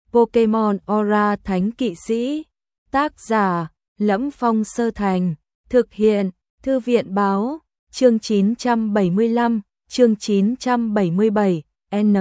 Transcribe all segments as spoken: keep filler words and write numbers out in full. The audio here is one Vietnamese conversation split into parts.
Pokemon Aura Thánh Kỵ Sĩ. Tác giả: Lẫm Phong Sơ Thành. Thực hiện: Thư viện báo. Chương chín trăm bảy mươi lăm, chương chín trăm bảy mươi bảy, N.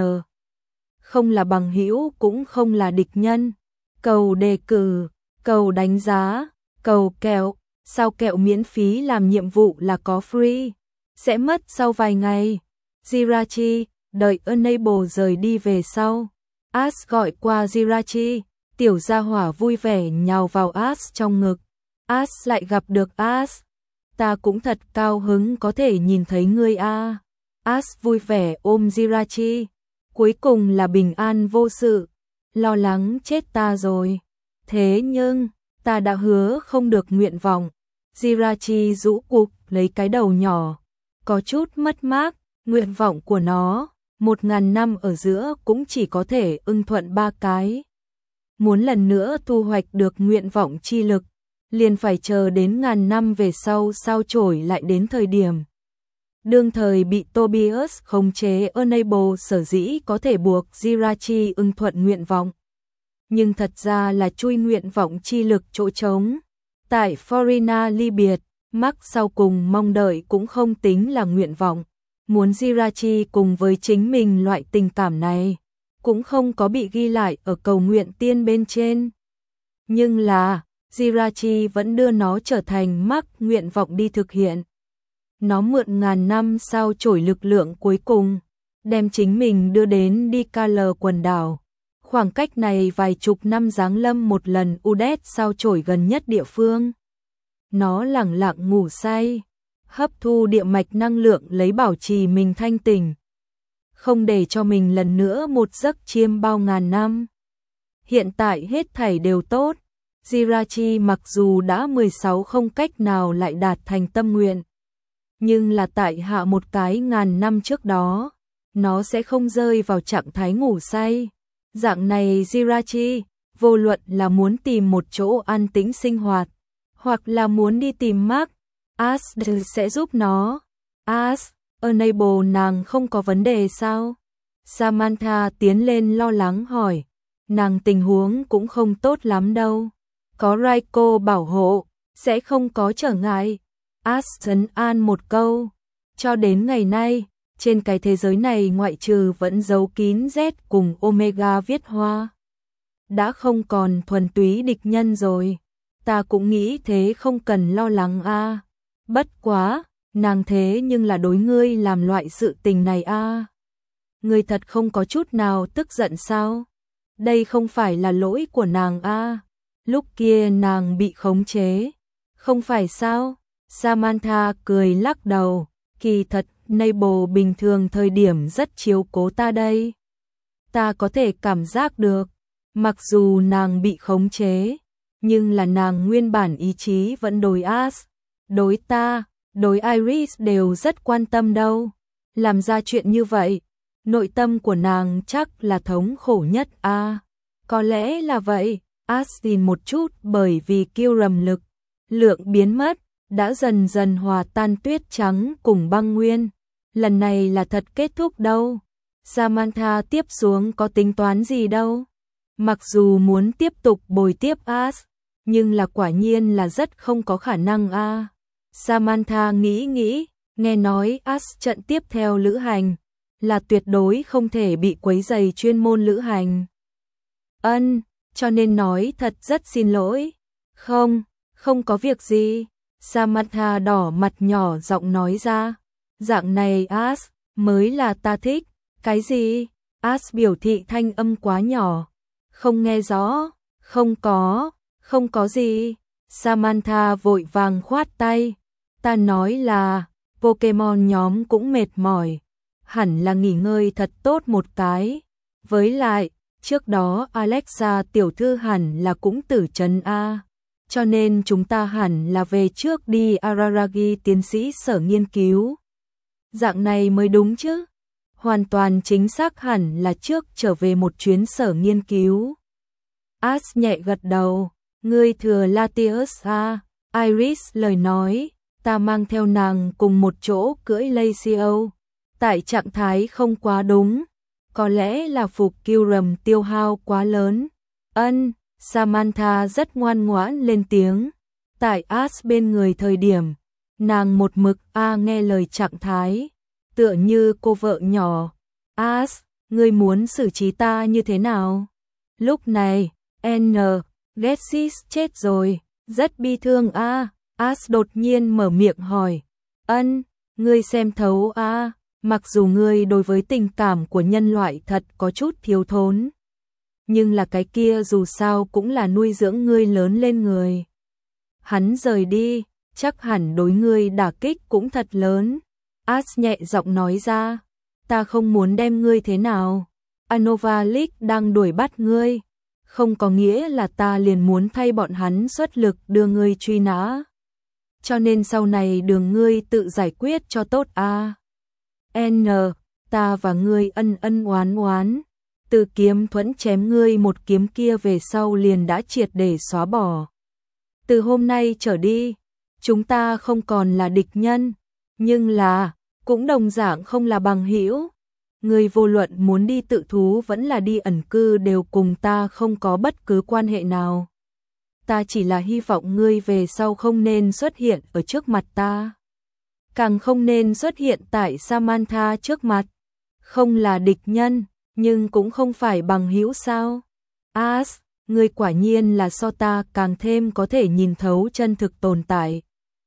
Không là bằng hữu cũng không là địch nhân. Cầu đề cử, cầu đánh giá, cầu kẹo. Sao kẹo miễn phí làm nhiệm vụ là có free? Sẽ mất sau vài ngày. Jirachi, đợi Enable rời đi về sau. Ash gọi qua Jirachi, tiểu gia hỏa vui vẻ nhào vào Ash trong ngực. Ash lại gặp được Ash. Ta cũng thật cao hứng có thể nhìn thấy ngươi a. Ash vui vẻ ôm Jirachi. Cuối cùng là bình an vô sự. Lo lắng chết ta rồi. Thế nhưng, ta đã hứa không được nguyện vọng. Jirachi rũ cục lấy cái đầu nhỏ. Có chút mất mát, nguyện vọng của nó, một ngàn năm ở giữa cũng chỉ có thể ưng thuận ba cái. Muốn lần nữa thu hoạch được nguyện vọng chi lực, liền phải chờ đến ngàn năm về sau sao chổi lại đến thời điểm. Đương thời bị Tobias khống chế Enable sở dĩ có thể buộc Jirachi ưng thuận nguyện vọng. Nhưng thật ra là chui nguyện vọng chi lực chỗ trống. Tại Forina ly biệt, Mark sau cùng mong đợi cũng không tính là nguyện vọng. Muốn Jirachi cùng với chính mình loại tình cảm này, cũng không có bị ghi lại ở cầu nguyện tiên bên trên. Nhưng là, Jirachi vẫn đưa nó trở thành Mark nguyện vọng đi thực hiện. Nó mượn ngàn năm sao chổi lực lượng cuối cùng, đem chính mình đưa đến Dicala quần đảo. Khoảng cách này vài chục năm giáng lâm một lần Udet sao chổi gần nhất địa phương. Nó lẳng lặng ngủ say, hấp thu địa mạch năng lượng lấy bảo trì mình thanh tỉnh. Không để cho mình lần nữa một giấc chiêm bao ngàn năm. Hiện tại hết thảy đều tốt. Jirachi mặc dù đã mười sáu không cách nào lại đạt thành tâm nguyện. Nhưng là tại hạ một cái ngàn năm trước đó, nó sẽ không rơi vào trạng thái ngủ say. Dạng này Jirachi, vô luận là muốn tìm một chỗ an tĩnh sinh hoạt, hoặc là muốn đi tìm Mark, Ash sẽ giúp nó. Ash, Enable nàng không có vấn đề sao? Samantha tiến lên lo lắng hỏi. Nàng tình huống cũng không tốt lắm đâu. Có Raiko bảo hộ, sẽ không có trở ngại. Ash trấn an một câu. Cho đến ngày nay, trên cái thế giới này ngoại trừ vẫn giấu kín Z cùng Omega viết hoa. Đã không còn thuần túy địch nhân rồi. Ta cũng nghĩ thế không cần lo lắng a. À. Bất quá, nàng thế nhưng là đối ngươi làm loại sự tình này a. À. Ngươi thật không có chút nào tức giận sao? Đây không phải là lỗi của nàng a. À. Lúc kia nàng bị khống chế. Không phải sao? Samantha cười lắc đầu. Kỳ thật, Enable bình thường thời điểm rất chiếu cố ta đây. Ta có thể cảm giác được. Mặc dù nàng bị khống chế, nhưng là nàng nguyên bản ý chí vẫn đối Ash, đối ta, đối Iris đều rất quan tâm đâu. Làm ra chuyện như vậy, nội tâm của nàng chắc là thống khổ nhất a. À, có lẽ là vậy. Ash tin một chút bởi vì kiêu rầm lực, lượng biến mất, đã dần dần hòa tan tuyết trắng cùng băng nguyên. Lần này là thật kết thúc đâu. Samantha tiếp xuống có tính toán gì đâu. Mặc dù muốn tiếp tục bồi tiếp Ash, nhưng là quả nhiên là rất không có khả năng a. À. Samantha nghĩ nghĩ, nghe nói Ash trận tiếp theo lữ hành, là tuyệt đối không thể bị quấy rầy chuyên môn lữ hành. Ân, cho nên nói thật rất xin lỗi. Không, không có việc gì. Samantha đỏ mặt nhỏ giọng nói ra. Dạng này Ash, mới là ta thích. Cái gì? Ash biểu thị thanh âm quá nhỏ. Không nghe rõ. Không có, không có gì. Samantha vội vàng khoát tay. Ta nói là, Pokemon nhóm cũng mệt mỏi. Hẳn là nghỉ ngơi thật tốt một cái. Với lại, trước đó Alexa tiểu thư hẳn là cũng tử trấn A. Cho nên chúng ta hẳn là về trước đi Araragi tiến sĩ sở nghiên cứu. Dạng này mới đúng chứ. Hoàn toàn chính xác hẳn là trước trở về một chuyến sở nghiên cứu. Ash nhẹ gật đầu. Ngươi thừa Latius à? Iris lời nói. Ta mang theo nàng cùng một chỗ cưỡi Lacio. Tại trạng thái không quá đúng. Có lẽ là phục Kyurem tiêu hao quá lớn. Ân, Samantha rất ngoan ngoãn lên tiếng. Tại Ash bên người thời điểm, nàng một mực a nghe lời trạng thái, tựa như cô vợ nhỏ. Ash, ngươi muốn xử trí ta như thế nào? Lúc này, N, Getsis chết rồi, rất bi thương a. À. Ash đột nhiên mở miệng hỏi. Ân, ngươi xem thấu a. À. Mặc dù ngươi đối với tình cảm của nhân loại thật có chút thiếu thốn, nhưng là cái kia dù sao cũng là nuôi dưỡng ngươi lớn lên người. Hắn rời đi, chắc hẳn đối ngươi đả kích cũng thật lớn. Ash nhẹ giọng nói ra, ta không muốn đem ngươi thế nào. Anova League đang đuổi bắt ngươi, không có nghĩa là ta liền muốn thay bọn hắn xuất lực đưa ngươi truy nã. Cho nên sau này đường ngươi tự giải quyết cho tốt a. À. N, ta và ngươi ân ân oán oán, từ kiếm thuẫn chém ngươi một kiếm kia về sau liền đã triệt để xóa bỏ. Từ hôm nay trở đi, chúng ta không còn là địch nhân, nhưng là cũng đồng dạng không là bằng hữu. Ngươi vô luận muốn đi tự thú vẫn là đi ẩn cư đều cùng ta không có bất cứ quan hệ nào. Ta chỉ là hy vọng ngươi về sau không nên xuất hiện ở trước mặt ta, càng không nên xuất hiện tại Samantha trước mặt. Không là địch nhân, nhưng cũng không phải bằng hữu sao? Ash, ngươi quả nhiên là so ta càng thêm có thể nhìn thấu chân thực tồn tại.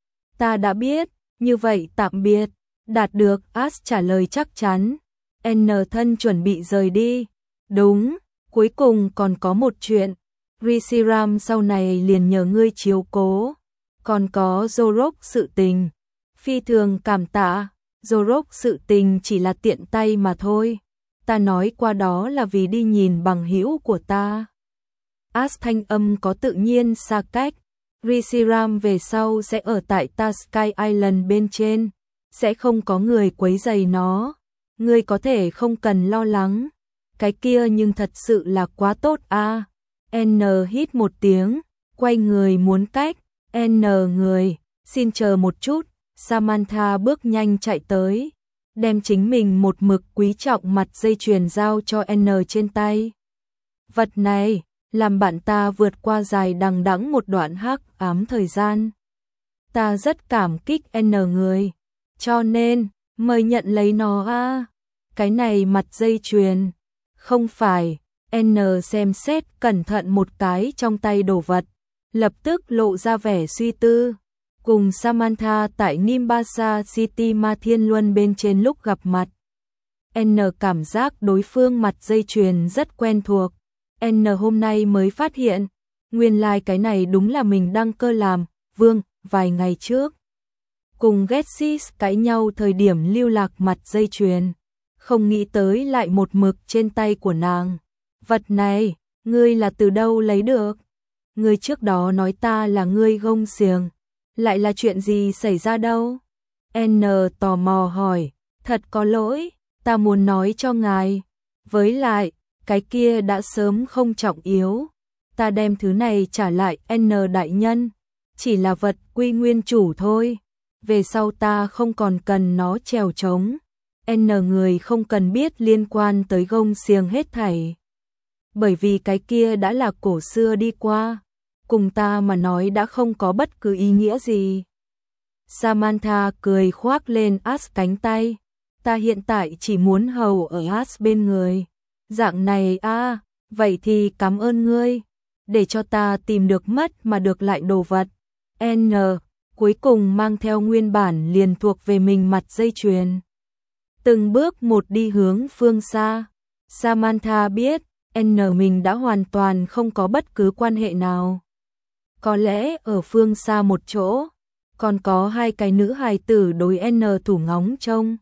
Ta đã biết, như vậy tạm biệt. Đạt được Ash trả lời chắc chắn. N thân chuẩn bị rời đi. Đúng, cuối cùng còn có một chuyện. Reshiram sau này liền nhờ ngươi chiếu cố. Còn có Zorok sự tình. Phi thường cảm tạ, Zorok sự tình chỉ là tiện tay mà thôi. Ta nói qua đó là vì đi nhìn bằng hữu của ta. Ash thanh âm có tự nhiên xa cách. Reshiram về sau sẽ ở tại ta Sky Island bên trên, sẽ không có người quấy rầy nó. Ngươi có thể không cần lo lắng. Cái kia nhưng thật sự là quá tốt a. À. N hít một tiếng, quay người muốn cách. N người, xin chờ một chút. Samantha bước nhanh chạy tới, đem chính mình một mực quý trọng mặt dây chuyền giao cho N trên tay. Vật này, làm bạn ta vượt qua dài đằng đẵng một đoạn hắc ám thời gian. Ta rất cảm kích N người, cho nên, mời nhận lấy nó a. À. Cái này mặt dây chuyền, không phải. N xem xét cẩn thận một cái trong tay đồ vật, lập tức lộ ra vẻ suy tư. Cùng Samantha tại Nimbasa City Ma Thiên Luân bên trên lúc gặp mặt, N cảm giác đối phương mặt dây chuyền rất quen thuộc. N hôm nay mới phát hiện, nguyên lai like cái này đúng là mình đăng cơ làm vương vài ngày trước. Cùng Getsis cãi nhau thời điểm lưu lạc mặt dây chuyền, không nghĩ tới lại một mực trên tay của nàng. Vật này, ngươi là từ đâu lấy được? Ngươi trước đó nói ta là ngươi gông xiềng. Lại là chuyện gì xảy ra đâu? N tò mò hỏi, thật có lỗi, ta muốn nói cho ngài. Với lại, cái kia đã sớm không trọng yếu. Ta đem thứ này trả lại N đại nhân, chỉ là vật quy nguyên chủ thôi. Về sau ta không còn cần nó trèo trống. N người không cần biết liên quan tới gông xiềng hết thảy. Bởi vì cái kia đã là cổ xưa đi qua. Cùng ta mà nói đã không có bất cứ ý nghĩa gì. Samantha cười khoác lên Ash cánh tay. Ta hiện tại chỉ muốn hầu ở Ash bên người. Dạng này a, à, vậy thì cảm ơn ngươi. Để cho ta tìm được mất mà được lại đồ vật. N, cuối cùng mang theo nguyên bản liền thuộc về mình mặt dây chuyền. Từng bước một đi hướng phương xa. Samantha biết, N mình đã hoàn toàn không có bất cứ quan hệ nào. Có lẽ ở phương xa một chỗ, còn có hai cái nữ hài tử đối N thủ ngóng trông.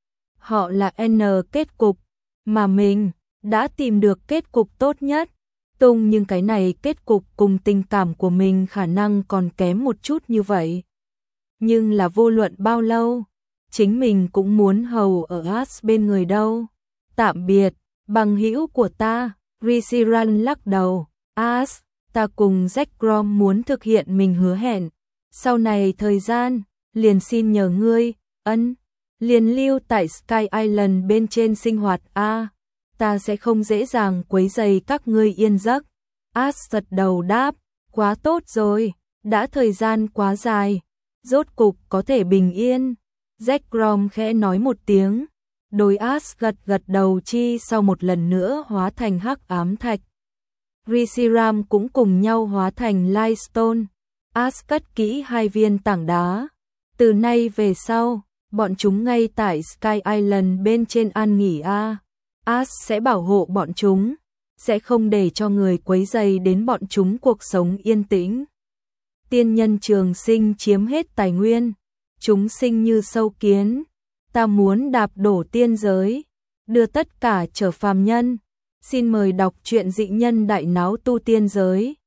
Họ là N kết cục, mà mình đã tìm được kết cục tốt nhất. Tung nhưng cái này kết cục cùng tình cảm của mình khả năng còn kém một chút như vậy. Nhưng là vô luận bao lâu, chính mình cũng muốn hầu ở Ash bên người đâu. Tạm biệt, bằng hữu của ta. Reshiram lắc đầu. Ash, ta cùng Jack Grom muốn thực hiện mình hứa hẹn. Sau này thời gian, liền xin nhờ ngươi, ân, liền lưu tại Sky Island bên trên sinh hoạt a. À, ta sẽ không dễ dàng quấy rầy các ngươi yên giấc. As gật đầu đáp, quá tốt rồi, đã thời gian quá dài, rốt cục có thể bình yên. Zekrom khẽ nói một tiếng, đôi As gật gật đầu chi sau một lần nữa hóa thành hắc ám thạch. Reshiram cũng cùng nhau hóa thành Lightstone. As cất kỹ hai viên tảng đá. Từ nay về sau, bọn chúng ngay tại Sky Island bên trên an nghỉ a. As sẽ bảo hộ bọn chúng, sẽ không để cho người quấy rầy đến bọn chúng cuộc sống yên tĩnh. Tiên nhân trường sinh chiếm hết tài nguyên, chúng sinh như sâu kiến, ta muốn đạp đổ tiên giới, đưa tất cả trở phàm nhân. Xin mời đọc truyện Dị Nhân Đại Náo Tu Tiên Giới.